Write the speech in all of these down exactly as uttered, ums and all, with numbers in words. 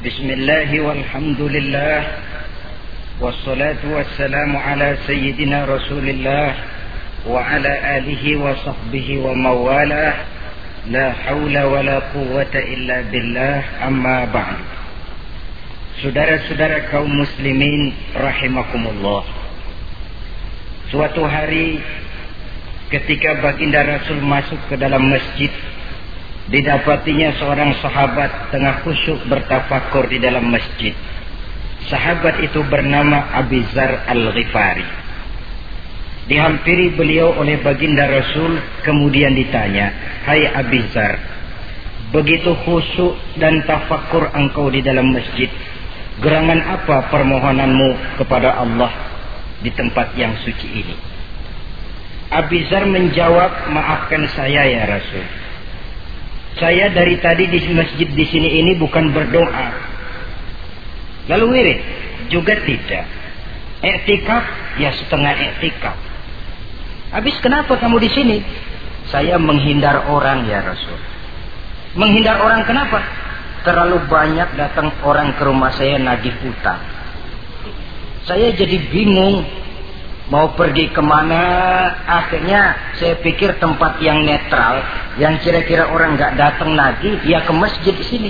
Bismillah walhamdulillah wassalatu wassalamu ala sayyidina Rasulillah wa ala alihi wa sahbihi wa mawalah. La hawla wa la quwwata illa billah, amma ba'd. Saudara-saudara kaum muslimin rahimakumullah. Suatu hari ketika baginda Rasul masuk ke dalam masjid, didapatinya seorang sahabat tengah khusyuk bertafakur di dalam masjid. Sahabat itu bernama Abi Dzar Al-Ghifari. Dihampiri beliau oleh baginda Rasul, kemudian ditanya, "Hai Abi Dzar, begitu khusyuk dan tafakur engkau di dalam masjid, gerangan apa permohonanmu kepada Allah di tempat yang suci ini?" Abi Dzar menjawab, "Maafkan saya ya Rasul. Saya dari tadi di masjid di sini ini bukan berdoa. Lalu wirid juga tidak. Iktikaf ya setengah iktikaf. Habis kenapa kamu di sini?" "Saya menghindar orang ya Rasul." "Menghindar orang kenapa?" "Terlalu banyak datang orang ke rumah saya nagih utang. Saya jadi bingung mau pergi kemana. Akhirnya saya pikir tempat yang netral, yang kira-kira orang nggak datang lagi, ya ke masjid di sini.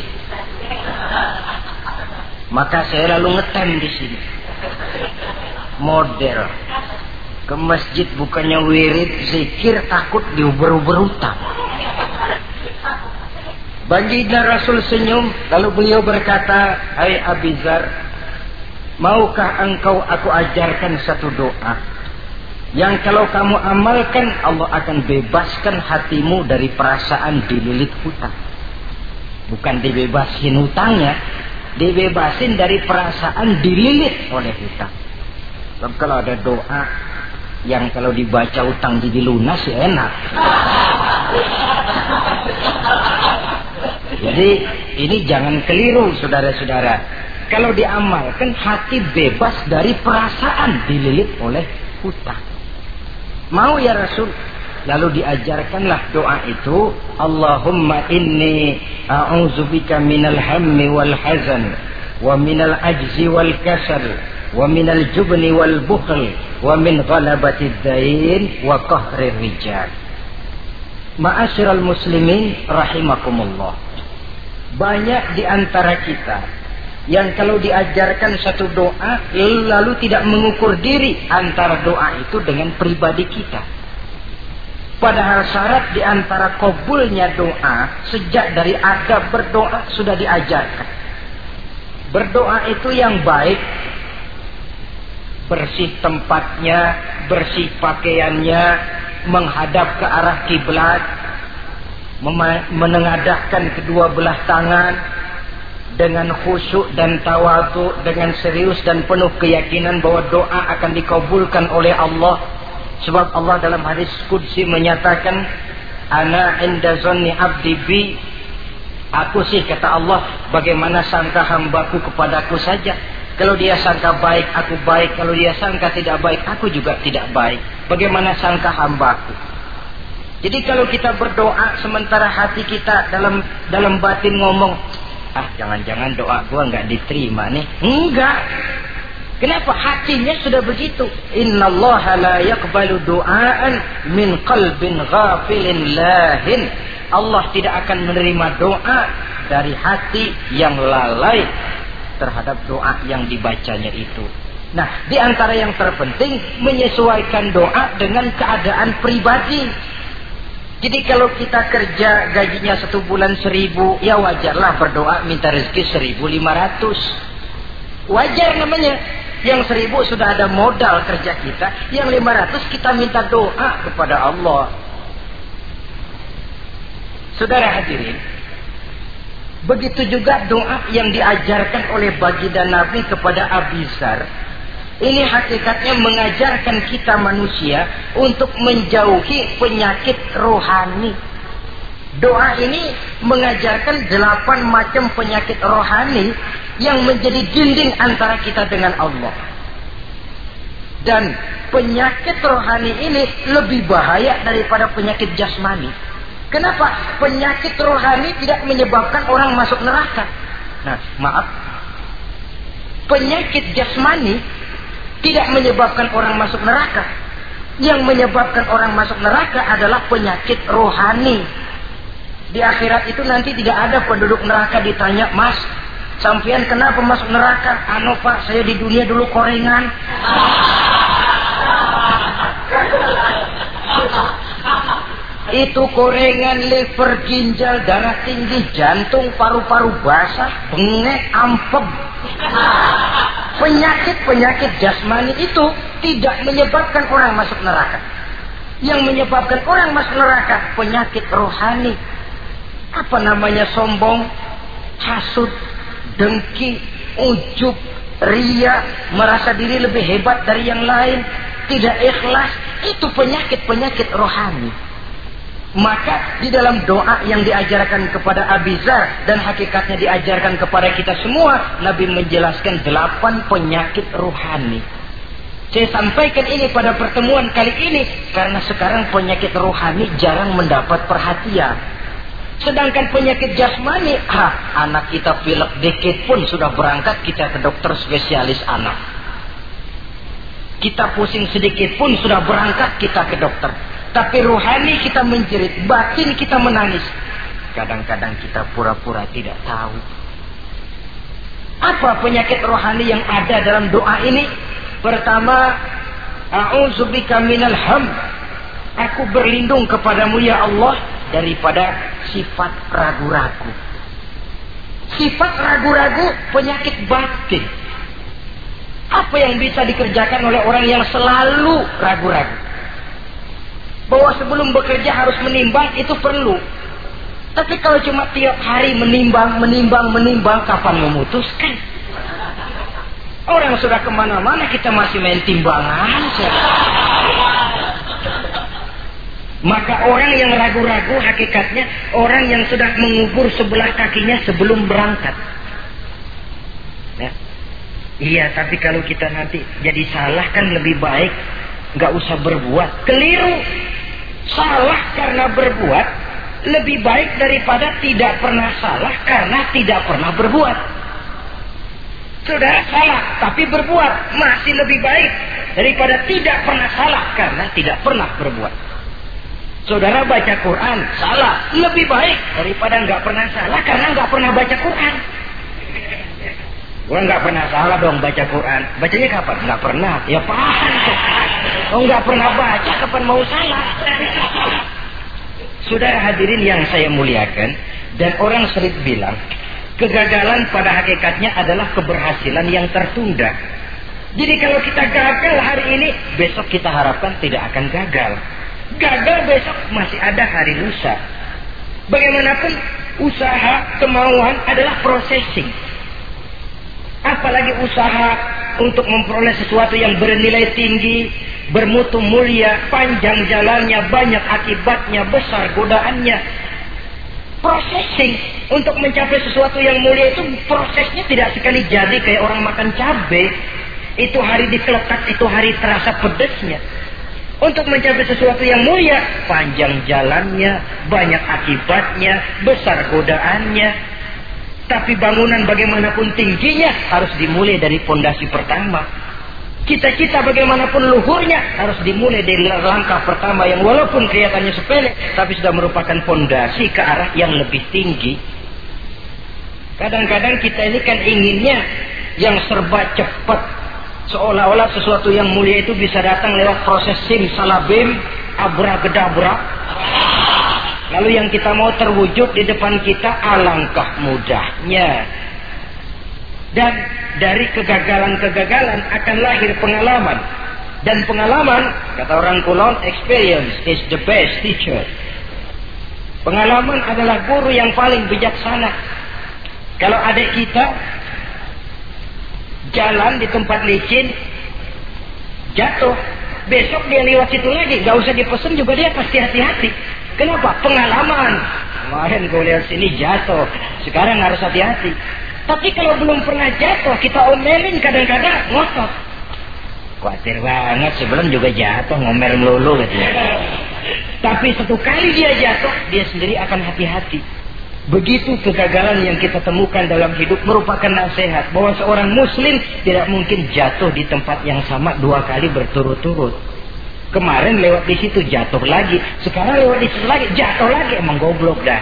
Maka saya lalu ngetem di sini. Model ke masjid bukannya wirid, zikir, takut diuber-uber utang." Baginda Rasul senyum, lalu beliau berkata, "Hai Abi Dzar, maukah engkau aku ajarkan satu doa yang kalau kamu amalkan Allah akan bebaskan hatimu dari perasaan dililit hutang." Bukan dibebasin hutangnya, dibebasin dari perasaan dililit oleh hutang. Sebab kalau ada doa yang kalau dibaca hutang jadi lunas ya enak. Jadi ini jangan keliru saudara-saudara. Kalau diamalkan hati bebas dari perasaan dililit oleh hutang. Mau ya Rasul? Lalu diajarkanlah doa itu, Allahumma inni a'udzubika minal hammi wal hazan wa minal ajzi wal kasal wa minal jubni wal bukhl wa min ghalabatid dain wa qahrir rijal. Ma'asyiral muslimin rahimakumullah. Banyak di antara kita yang kalau diajarkan satu doa lalu tidak mengukur diri antara doa itu dengan pribadi kita. Padahal syarat di antara kabulnya doa sejak dari adab berdoa sudah diajarkan. Berdoa itu yang baik, bersih tempatnya, bersih pakaiannya, menghadap ke arah kiblat, menengadahkan kedua belah tangan dengan khusyuk dan tawadhu, dengan serius dan penuh keyakinan bahwa doa akan dikabulkan oleh Allah. Sebab Allah dalam hadis qudsi menyatakan, "Ana inda zanni abdi bi." Aku sih, kata Allah, bagaimana sangka hambaku kepadaku saja. Kalau dia sangka baik, aku baik. Kalau dia sangka tidak baik, aku juga tidak baik. Bagaimana sangka hambaku? Jadi kalau kita berdoa sementara hati kita dalam dalam batin ngomong, "Ah, jangan-jangan doa gua nggak diterima nih." Enggak. Kenapa? Hatinya sudah begitu. Innallaha la yaqbalu du'aan min qalbin ghafilin lahin. Allah tidak akan menerima doa dari hati yang lalai terhadap doa yang dibacanya itu. Nah, di antara yang terpenting menyesuaikan doa dengan keadaan pribadi. Jadi kalau kita kerja gajinya satu bulan seribu, ya wajarlah berdoa minta rezeki seribu lima ratus. Wajar namanya. Yang seribu sudah ada modal kerja kita, yang lima ratus kita minta doa kepada Allah. Saudara hadirin, begitu juga doa yang diajarkan oleh baginda Nabi kepada Abi Dzar. Ini hakikatnya mengajarkan kita manusia untuk menjauhi penyakit rohani. Doa ini mengajarkan delapan macam penyakit rohani yang menjadi dinding antara kita dengan Allah. Dan penyakit rohani ini lebih bahaya daripada penyakit jasmani. Kenapa? Penyakit rohani tidak menyebabkan orang masuk neraka. Nah, maaf. Penyakit jasmani tidak menyebabkan orang masuk neraka. Yang menyebabkan orang masuk neraka adalah penyakit rohani. Di akhirat itu nanti tidak ada penduduk neraka ditanya, "Mas, sampean kenapa masuk neraka?" "Anu Pak, saya di dunia dulu korengan." Itu korengan, liver, ginjal, darah tinggi, jantung, paru-paru basah, bengek, ampem. Penyakit-penyakit jasmani itu tidak menyebabkan orang masuk neraka. Yang menyebabkan orang masuk neraka penyakit rohani. Apa namanya? Sombong, hasud, dengki, ujub, ria, merasa diri lebih hebat dari yang lain, tidak ikhlas. Itu penyakit-penyakit rohani. Maka di dalam doa yang diajarkan kepada Abi Dzar dan hakikatnya diajarkan kepada kita semua, Nabi menjelaskan delapan penyakit rohani. Saya sampaikan ini pada pertemuan kali ini karena sekarang penyakit rohani jarang mendapat perhatian. Sedangkan penyakit jasmani, ah, anak kita pilek dikit pun sudah berangkat kita ke dokter spesialis anak. Kita pusing sedikit pun sudah berangkat kita ke dokter. Tapi rohani kita menjerit, batin kita menangis. Kadang-kadang kita pura-pura tidak tahu. Apa penyakit rohani yang ada dalam doa ini? Pertama, a'udzubika minal ham. Aku berlindung kepadamu ya Allah daripada sifat ragu-ragu. Sifat ragu-ragu penyakit batin. Apa yang bisa dikerjakan oleh orang yang selalu ragu-ragu? Bahwa sebelum bekerja harus menimbang, itu perlu. Tapi kalau cuma tiap hari menimbang, menimbang, menimbang, kapan memutuskan? Orang sudah kemana-mana, kita masih main timbangan. Maka orang yang ragu-ragu hakikatnya orang yang sudah mengubur sebelah kakinya sebelum berangkat. Ya. Iya, tapi kalau kita nanti jadi salah kan lebih baik nggak usah berbuat. Keliru. Salah karena berbuat lebih baik daripada tidak pernah salah karena tidak pernah berbuat. Saudara salah tapi berbuat masih lebih baik daripada tidak pernah salah karena tidak pernah berbuat. Saudara baca Quran salah lebih baik daripada nggak pernah salah karena nggak pernah baca Quran. Gua nggak pernah salah dong baca Quran. Bacanya kapan? Nggak pernah. Ya paham tuh. Oh nggak pernah baca, kapan mau salah? Saudara hadirin yang saya muliakan, dan orang sering bilang, kegagalan pada hakikatnya adalah keberhasilan yang tertunda. Jadi kalau kita gagal hari ini, besok kita harapkan tidak akan gagal. Gagal besok masih ada hari lusa. Bagaimanapun usaha, kemauan adalah processing. Apalagi usaha untuk memperoleh sesuatu yang bernilai tinggi, bermutu mulia, panjang jalannya, banyak akibatnya, besar godaannya. Processing untuk mencapai sesuatu yang mulia itu prosesnya tidak sekali jadi kayak orang makan cabai. Itu hari dikeletak, itu hari terasa pedesnya. Untuk mencapai sesuatu yang mulia, panjang jalannya, banyak akibatnya, besar godaannya. Tapi bangunan bagaimanapun tingginya harus dimulai dari pondasi pertama. Cita-cita bagaimanapun luhurnya harus dimulai dari langkah pertama yang walaupun kelihatannya sepele, tapi sudah merupakan pondasi ke arah yang lebih tinggi. Kadang-kadang kita ini kan inginnya yang serba cepat, seolah-olah sesuatu yang mulia itu bisa datang lewat proses simsalabim, abracadabra. Lalu yang kita mau terwujud di depan kita alangkah mudahnya. Dan dari kegagalan-kegagalan akan lahir pengalaman. Dan pengalaman, kata orang Kulon, experience is the best teacher. Pengalaman adalah guru yang paling bijaksana. Kalau adik kita jalan di tempat licin, jatuh, besok dia lewat situ lagi, gak usah dipesen juga dia pasti hati-hati. Kenapa? Pengalaman. Kemarin gue lihat sini jatuh, sekarang harus hati-hati. Tapi kalau belum pernah jatuh, kita omelin kadang-kadang ngotot. Khawatir banget, sebelum juga jatuh, ngomel melulu gitu ya. Tapi satu kali dia jatuh, dia sendiri akan hati-hati. Begitu kegagalan yang kita temukan dalam hidup merupakan nasihat bahwa seorang muslim tidak mungkin jatuh di tempat yang sama dua kali berturut-turut. Kemarin lewat di situ jatuh lagi, sekarang lewat di situ lagi jatuh lagi, emang goblok dah.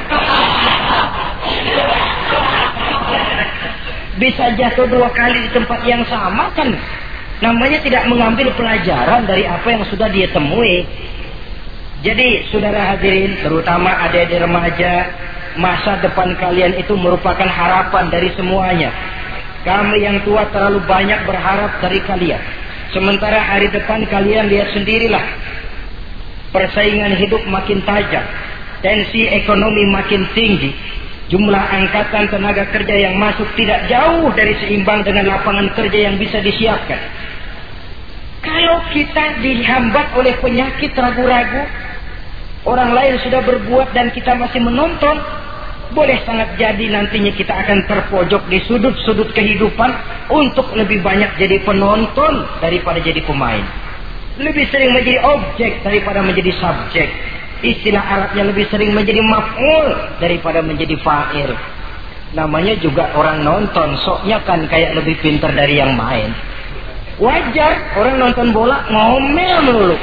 Bisa jatuh dua kali di tempat yang sama kan namanya tidak mengambil pelajaran dari apa yang sudah dia temui. Jadi saudara hadirin, terutama adik-adik remaja, masa depan kalian itu merupakan harapan dari semuanya. Kami yang tua terlalu banyak berharap dari kalian. Sementara hari depan kalian lihat sendirilah. Persaingan hidup makin tajam. Tensi ekonomi makin tinggi. Jumlah angkatan tenaga kerja yang masuk tidak jauh dari seimbang dengan lapangan kerja yang bisa disiapkan. Kalau kita dihambat oleh penyakit ragu-ragu, orang lain sudah berbuat dan kita masih menonton, boleh sangat jadi nantinya kita akan terpojok di sudut-sudut kehidupan untuk lebih banyak jadi penonton daripada jadi pemain. Lebih sering menjadi objek daripada menjadi subjek. Istilah Arabnya lebih sering menjadi maf'ul daripada menjadi fa'il. Namanya juga orang nonton, soknya kan kayak lebih pintar dari yang main. Wajar orang nonton bola ngomel melulu.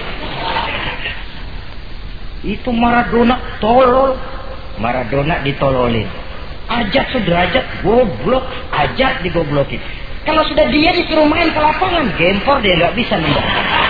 Itu Maradona tolol. Maradona ditololin. Ajat sederajat goblok, ajat digoblokin. Kalau sudah dia disuruh main ke lapangan, gempor dia nggak bisa nembak.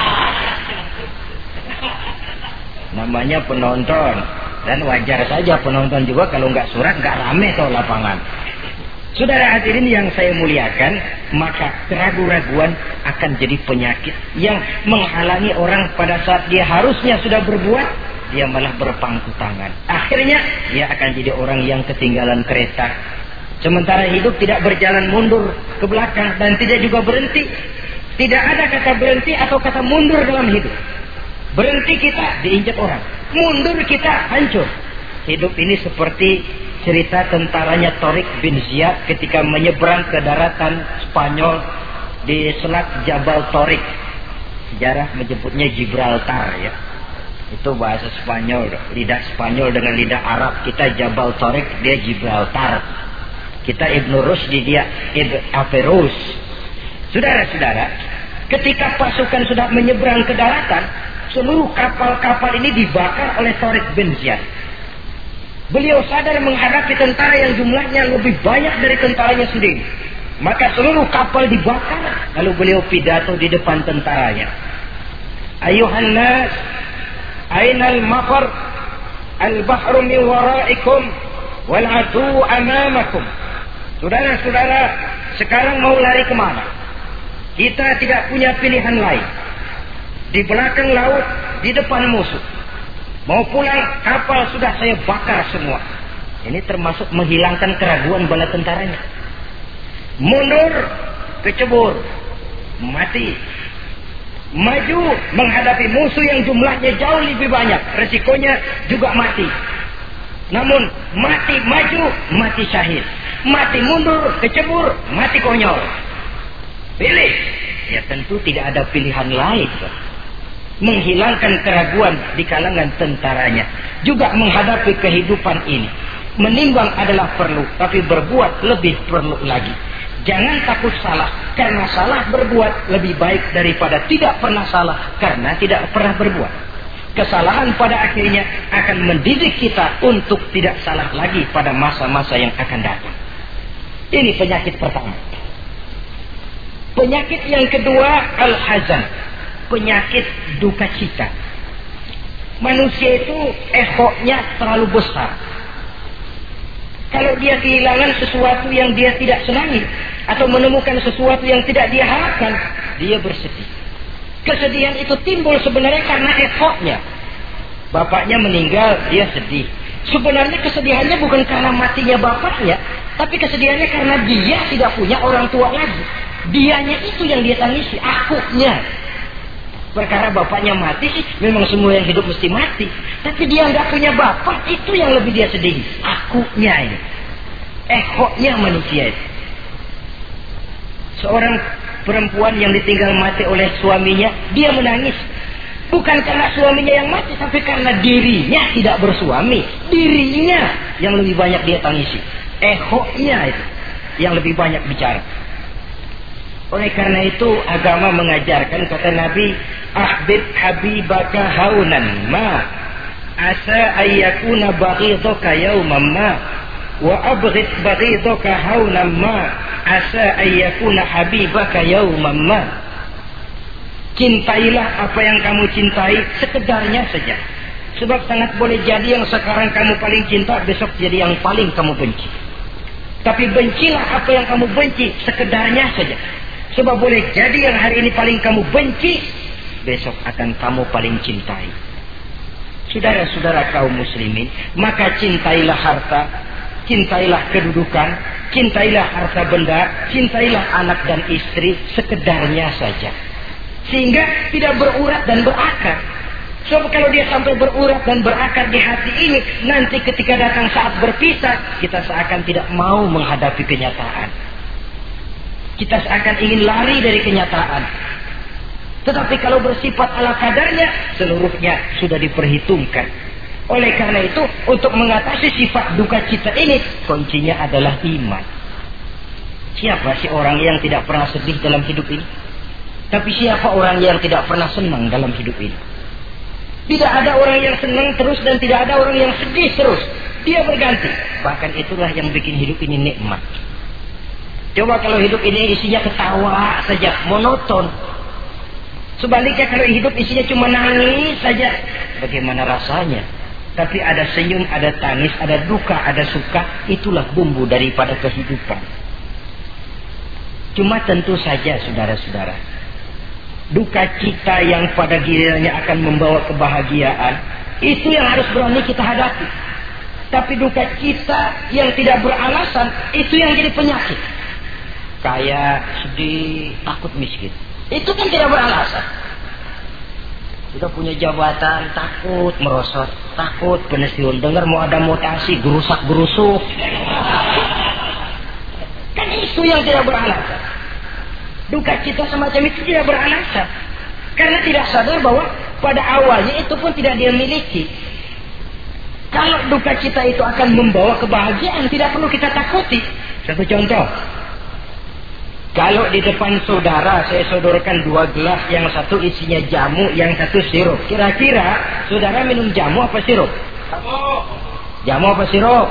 Namanya penonton, dan wajar saja penonton juga kalau nggak surat nggak rame tuh lapangan. Saudara hadirin yang saya muliakan, maka keraguan-raguan akan jadi penyakit yang menghalangi orang pada saat dia harusnya sudah berbuat, dia malah berpangku tangan. Akhirnya dia akan jadi orang yang ketinggalan kereta. Sementara hidup tidak berjalan mundur ke belakang dan tidak juga berhenti. Tidak ada kata berhenti atau kata mundur dalam hidup. Berhenti kita diinjak orang, mundur kita hancur. Hidup ini seperti cerita tentaranya Tariq bin Ziyad ketika menyeberang ke daratan Spanyol di Selat Jabal Tariq. Sejarah menyebutnya Gibraltar ya. Itu bahasa Spanyol, lidah Spanyol dengan lidah Arab. Kita Jabal Tariq, dia Gibraltar. Kita Ibnu Rusdi, dia Ibn Averus. Saudara-saudara, ketika pasukan sudah menyeberang ke daratan, seluruh kapal-kapal ini dibakar oleh Tariq bin Ziyad. Beliau sadar menghadapi tentara yang jumlahnya lebih banyak dari tentaranya sendiri. Maka seluruh kapal dibakar. Lalu beliau pidato di depan tentaranya. Ayuhan nas, ainal mafar, al-bahru min waraikum, wal adu amamakum. Saudara-saudara, sekarang mau lari kemana? Kita tidak punya pilihan lain. Di belakang laut, di depan musuh. Mau pulang, kapal sudah saya bakar semua. Ini termasuk menghilangkan keraguan bala tentaranya. Mundur, kecebur, mati. Maju menghadapi musuh yang jumlahnya jauh lebih banyak, resikonya juga mati. Namun mati maju, mati syahid. Mati mundur, kecebur, mati konyol. Pilih. Ya tentu tidak ada pilihan lain. Menghilangkan keraguan di kalangan tentaranya. Juga menghadapi kehidupan ini. Menimbang adalah perlu, tapi berbuat lebih perlu lagi. Jangan takut salah, karena salah berbuat lebih baik daripada tidak pernah salah, karena tidak pernah berbuat. Kesalahan pada akhirnya akan mendidik kita untuk tidak salah lagi pada masa-masa yang akan datang. Ini penyakit pertama. Penyakit yang kedua, al-hazan. Penyakit duka cita. Manusia itu ehoknya terlalu besar. Kalau dia kehilangan sesuatu yang dia tidak senangi, atau menemukan sesuatu yang tidak dia harapkan, dia bersedih. Kesedihan itu timbul sebenarnya karena ehoknya. Bapaknya meninggal, dia sedih. Sebenarnya kesedihannya bukan karena matinya bapaknya, tapi kesedihannya karena dia tidak punya orang tua lagi. Dianya itu yang dia tangisi, akunya. Perkara bapaknya mati sih, memang semua yang hidup mesti mati. Tapi dia nggak punya bapak, itu yang lebih dia sedih. Akunya ini, ehoknya manusia itu. Seorang perempuan yang ditinggal mati oleh suaminya, dia menangis. Bukan karena suaminya yang mati, tapi karena dirinya tidak bersuami. Dirinya yang lebih banyak dia tangisi. Ehonya itu yang lebih banyak bicara. Oleh karena itu agama mengajarkan, kata Nabi, ahbib habibaka haunan ma asa ayyakuna baghidaka yawman ma wa abghid baghidaka haunan ma asa ayyakuna habibaka yawman ma. Cintailah apa yang kamu cintai sekedarnya saja. Sebab sangat boleh jadi yang sekarang kamu paling cinta, besok jadi yang paling kamu benci. Tapi bencilah apa yang kamu benci sekedarnya saja. Sebab boleh jadi yang hari ini paling kamu benci, besok akan kamu paling cintai. Saudara-saudara kaum muslimin, maka cintailah harta, cintailah kedudukan, cintailah harta benda, cintailah anak dan istri sekedarnya saja. Sehingga tidak berurat dan berakar. Sebab kalau dia sampai berurat dan berakar di hati ini, nanti ketika datang saat berpisah, kita seakan tidak mau menghadapi kenyataan. Kita seakan ingin lari dari kenyataan. Tetapi kalau bersifat ala kadarnya, seluruhnya sudah diperhitungkan. Oleh karena itu, untuk mengatasi sifat duka cita ini, kuncinya adalah iman. Siapa sih orang yang tidak pernah sedih dalam hidup ini? Tapi siapa orang yang tidak pernah senang dalam hidup ini? Tidak ada orang yang senang terus dan tidak ada orang yang sedih terus. Dia berganti. Bahkan itulah yang bikin hidup ini nikmat. Coba kalau hidup ini isinya ketawa saja, monoton. Sebaliknya kalau hidup isinya cuma nangis saja, bagaimana rasanya? Tapi ada senyum, ada tangis, ada duka, ada suka. Itulah bumbu daripada kehidupan. Cuma tentu saja saudara-saudara, duka cita yang pada gilirannya akan membawa kebahagiaan, itu yang harus berani kita hadapi. Tapi duka cita yang tidak beralasan, itu yang jadi penyakit. Kaya, sedih, takut miskin, itu kan tidak beralasan. Sudah punya jabatan, takut merosot, takut pensiun, dengar mau ada mutasi, gerusak gerusuk. Kan itu yang tidak beralasan. Duka cita semacam itu tidak beralasan. Karena tidak sadar bahwa pada awalnya itu pun tidak dia miliki. Kalau duka cita itu akan membawa kebahagiaan, tidak perlu kita takuti. Satu contoh. Kalau di depan saudara saya sodorkan dua gelas, yang satu isinya jamu, yang satu sirup. Kira-kira saudara minum jamu apa sirup? Jamu apa sirup?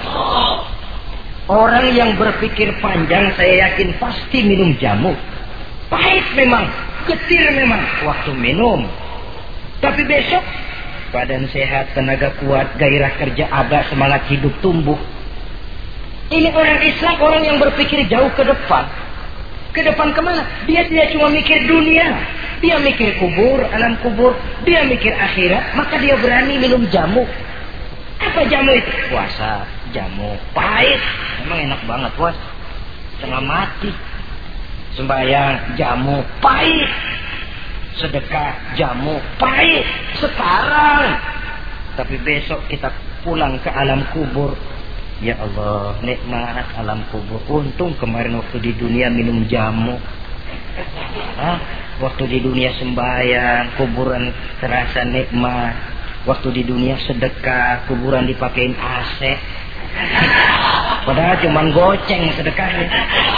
Orang yang berpikir panjang saya yakin pasti minum jamu. Pahit memang, getir memang waktu minum. Tapi besok badan sehat, tenaga kuat, gairah kerja ada, semangat hidup tumbuh. Ini orang Islam, orang yang berpikir jauh ke depan. Ke depan kemana? Dia tidak cuma mikir dunia, dia mikir kubur, alam kubur, dia mikir akhirat. Maka dia berani minum jamu. Apa jamu itu? Puasa, jamu pahit. Emang enak banget puasa, setengah mati. Sembahyang, jamu pahit. Sedekah, jamu pahit sekarang. Tapi besok kita pulang ke alam kubur, ya Allah, nikmat alam kubur. Untung kemarin waktu di dunia minum jamu. Hah? Waktu di dunia sembahyang, kuburan terasa nikmat. Waktu di dunia sedekah, kuburan dipakein A C. Padahal cuma goceng sedekahnya.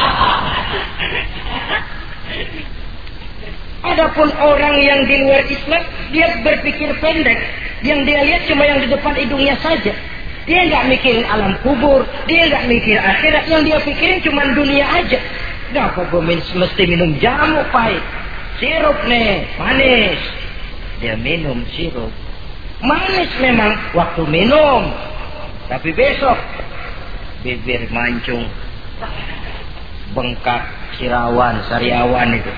Adapun orang yang di luar Islam, dia berpikir pendek. Yang dia lihat cuma yang di depan hidungnya saja. Dia nggak mikirin alam kubur, dia nggak mikir akhirat. Yang dia pikirin cuma dunia aja. Kenapa gue mesti minum jamu pahit? Sirup nih, manis. Dia minum sirup. Manis memang waktu minum. Tapi besok bibir mancung, bengkak, sirawan, sariawan itu.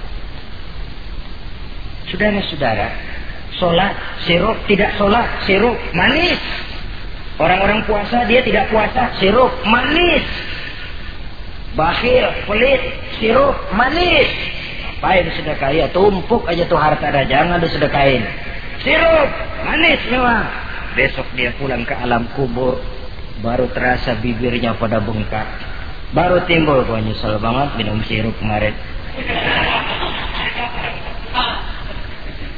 Saudara-saudara, sholat, sirup, tidak sholat, sirup, manis. Orang-orang puasa, dia tidak puasa, sirup, manis. Bakhil, pelit, sirup, manis. Apain sedekah? Ya tumpuk aja tuh harta dah, jangan disedekahin. Sirup, manis memang. Besok dia pulang ke alam kubur, baru terasa bibirnya pada bengkak. Baru timbul, gua nyesel banget minum sirup kemarin.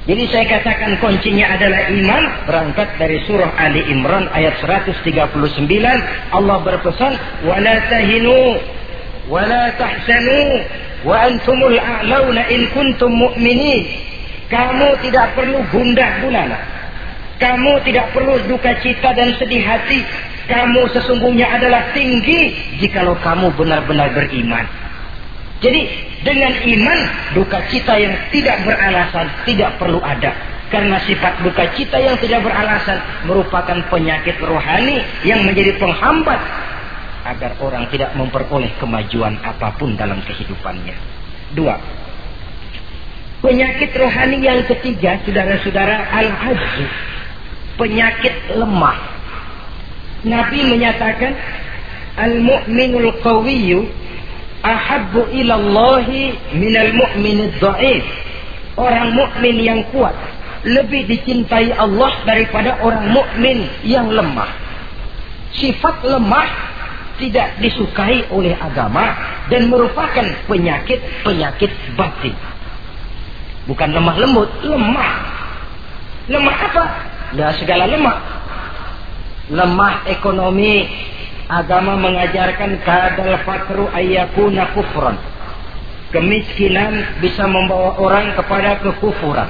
Jadi saya katakan kuncinya adalah iman. Berangkat dari surah Ali Imran ayat seratus tiga puluh sembilan. Allah berpesan, وَلَا تَهِنُوا وَلَا تَحْزَنُوا وَأَنْتُمُ الْأَعْلَوْنَ إِنْ كُنْتُمْ مُؤْمِنِينَ. Kamu tidak perlu gundah gulana. Kamu tidak perlu duka cita dan sedih hati. Kamu sesungguhnya adalah tinggi jikalau kamu benar-benar beriman. Jadi dengan iman, duka cita yang tidak beralasan tidak perlu ada. Karena sifat duka cita yang tidak beralasan merupakan penyakit rohani yang menjadi penghambat agar orang tidak memperoleh kemajuan apapun dalam kehidupannya. Dua, penyakit rohani yang ketiga, saudara-saudara, al-ajzu, penyakit lemah. Nabi menyatakan, al-mu'minul qawiyyu ahabbu ilallahi minal mu'minid dha'if. Orang mukmin yang kuat lebih dicintai Allah daripada orang mukmin yang lemah. Sifat lemah tidak disukai oleh agama dan merupakan penyakit-penyakit batin. Bukan lemah lembut, lemah. Lemah apa? Nah, segala lemah. Lemah ekonomi. Agama mengajarkan kadal fakru ayyakuna kufran. Kemiskinan bisa membawa orang kepada kekufuran.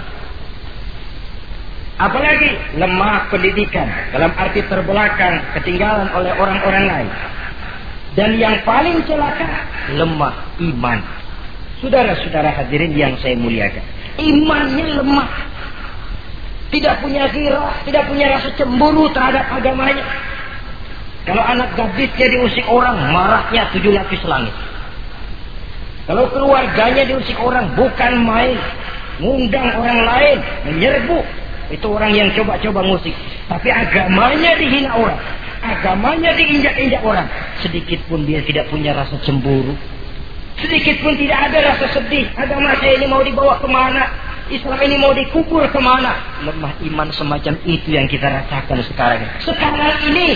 Apalagi lemah pendidikan, dalam arti terbelakang, ketinggalan oleh orang-orang lain. Dan yang paling celaka, lemah iman. Saudara-saudara hadirin yang saya muliakan, imannya lemah. Tidak punya ghirah, tidak punya rasa cemburu terhadap agamanya. Kalau anak gadisnya diusik orang, marahnya tujuh lapis langit. Kalau keluarganya diusik orang, bukan main. Ngundang orang lain, menyerbu. Itu orang yang coba-coba musik. Tapi agamanya dihina orang. Agamanya diinjak-injak orang. Sedikit pun dia tidak punya rasa cemburu. Sedikit pun tidak ada rasa sedih. Agama saya ini mau dibawa kemana? Islam ini mau dikubur kemana? Lemah iman semacam itu yang kita rasakan sekarang. Sekarang ini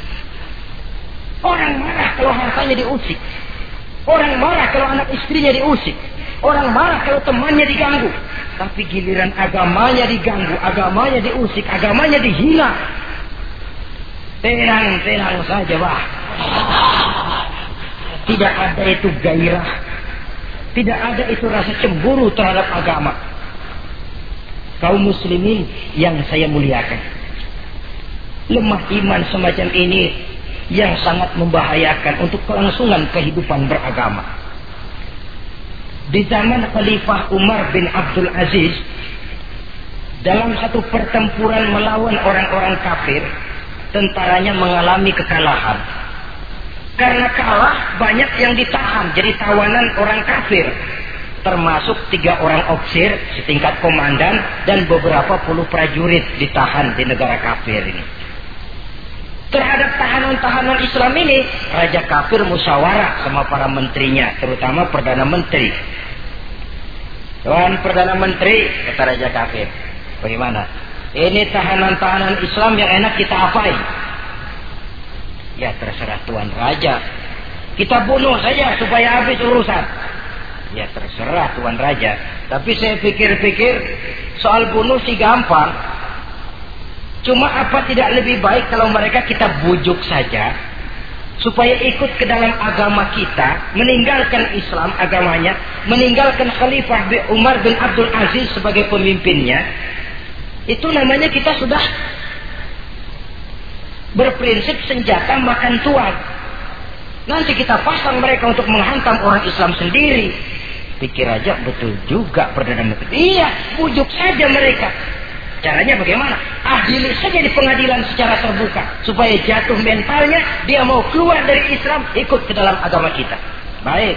orang marah kalau hartanya diusik. Orang marah kalau anak istrinya diusik. Orang marah kalau temannya diganggu. Tapi giliran agamanya diganggu, agamanya diusik, agamanya dihina. Tenang-tenang saja, bah. Tidak ada itu gairah. Tidak ada itu rasa cemburu terhadap agama. Kaum muslimin yang saya muliakan, lemah iman semacam ini yang sangat membahayakan untuk kelangsungan kehidupan beragama. Di zaman Khalifah Umar bin Abdul Aziz, dalam satu pertempuran melawan orang-orang kafir, tentaranya mengalami kekalahan. Karena kalah, banyak yang ditahan jadi tawanan orang kafir, termasuk tiga orang ofisir setingkat komandan dan beberapa puluh prajurit ditahan di negara kafir ini. Terhadap tahanan-tahanan Islam ini, Raja kafir musyawarah sama para menterinya, terutama Perdana Menteri. Tuan Perdana Menteri, kata Raja kafir, bagaimana? Ini tahanan-tahanan Islam yang enak kita apain? Ya terserah Tuan Raja. Kita bunuh saja supaya habis urusan. Ya terserah Tuan Raja. Tapi saya pikir-pikir, soal bunuh sih gampang. Cuma apa tidak lebih baik kalau mereka kita bujuk saja supaya ikut ke dalam agama kita, meninggalkan Islam agamanya, meninggalkan Khalifah Umar bin Abdul Aziz sebagai pemimpinnya. Itu namanya kita sudah berprinsip senjata makan tuan. Nanti kita pasang mereka untuk menghantam orang Islam sendiri. Pikir aja, betul juga Perdana Menteri. Iya, bujuk saja mereka. Caranya bagaimana? Adili saja di pengadilan secara terbuka supaya jatuh mentalnya, dia mau keluar dari Islam, ikut ke dalam agama kita. Baik,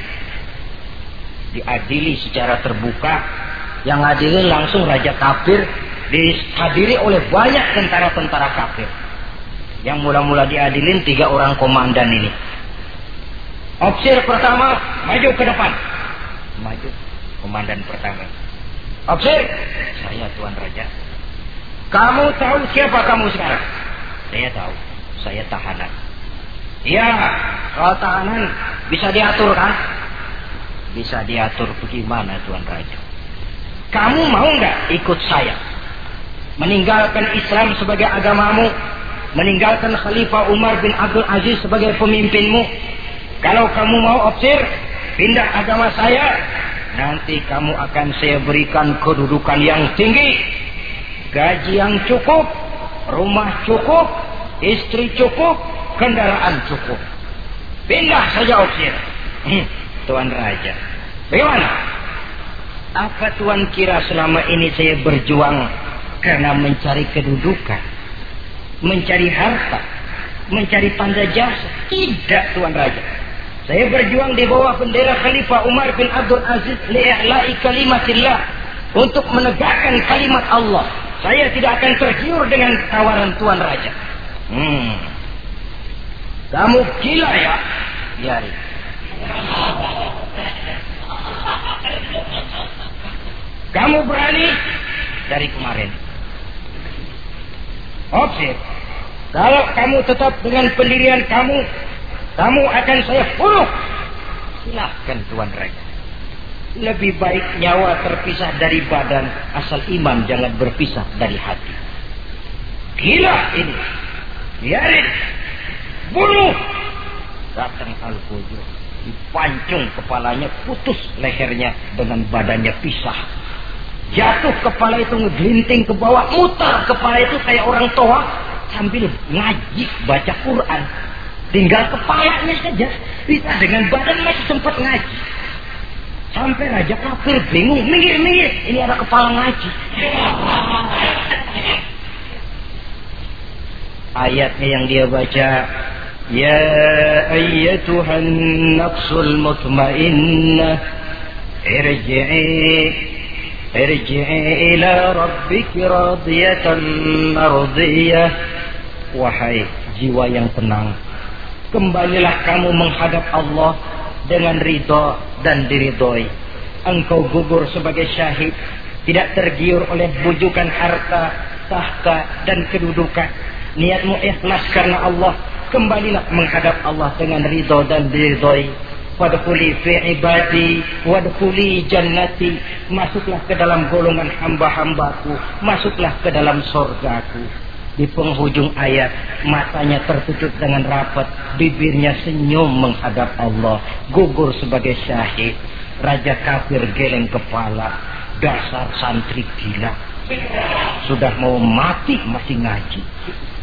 diadili secara terbuka. Yang adilin langsung Raja kafir, dihadiri oleh banyak tentara-tentara kafir. Yang mula-mula diadilin tiga orang komandan ini. Ofisir pertama maju ke depan. Maju komandan pertama. Ofisir, saya Tuan Raja. Kamu tahu siapa kamu sekarang? Saya tahu, saya tahanan. Iya, kalau tahanan bisa diatur kan? Bisa diatur bagaimana Tuan Raja? Kamu mau nggak ikut saya? Meninggalkan Islam sebagai agamamu, meninggalkan Khalifah Umar bin Abdul Aziz sebagai pemimpinmu. Kalau kamu mau opsir, pindah agama saya, nanti kamu akan saya berikan kedudukan yang tinggi, gaji yang cukup, rumah cukup, istri cukup, kendaraan cukup. Pindah saja opsir. Hmm, Tuan Raja, bagaimana? Apa Tuan kira selama ini saya berjuang karena mencari kedudukan, mencari harta, mencari tanda jasa? Tidak, Tuan Raja. Saya berjuang di bawah bendera Khalifah Umar bin Abdul Aziz li'i'la'i kalimatillah, untuk menegakkan kalimat Allah. Saya tidak akan tergiur dengan tawaran Tuan Raja. Hmm. Kamu gila ya? Biari. Kamu berani dari kemarin. Opsir. Kalau kamu tetap dengan pendirian kamu, kamu akan saya bunuh. Silahkan Tuan Raja. Lebih baik nyawa terpisah dari badan, asal iman jangan berpisah dari hati. Gila ini. Biarin. Bunuh. Datang Al-Fujur, dipancung kepalanya, putus lehernya dengan badannya pisah. Jatuh kepala itu ngegelinting ke bawah, muter kepala itu kayak orang tua sambil ngaji baca Quran. Tinggal kepalanya saja, bisa dengan badan masih sempat ngaji. Sampai Raja Kafir bingung, minggir-minggir, ini ada kepala ngaji. Ayatnya yang dia baca, ya ayyatuhan nafsul mutmainnah, irji'i irji'i ila rabbiki radiyatan mardiyah. Wahai jiwa yang tenang, kembalilah kamu menghadap Allah dengan ridha dan diridhoi. Engkau gugur sebagai syahid, tidak tergiur oleh bujukan harta, tahta dan kedudukan. Niatmu ikhlas karena Allah, kembalilah menghadap Allah dengan ridha dan diridhoi. Wadkhuli fi ibadi wadkhuli jannati, masuklah ke dalam golongan hamba-hambaku, masuklah ke dalam surgaku. Di penghujung ayat, matanya tertutup dengan rapat, bibirnya senyum menghadap Allah, gugur sebagai syahid. Raja Kafir geleng kepala, dasar santri gila, sudah mau mati masih ngaji.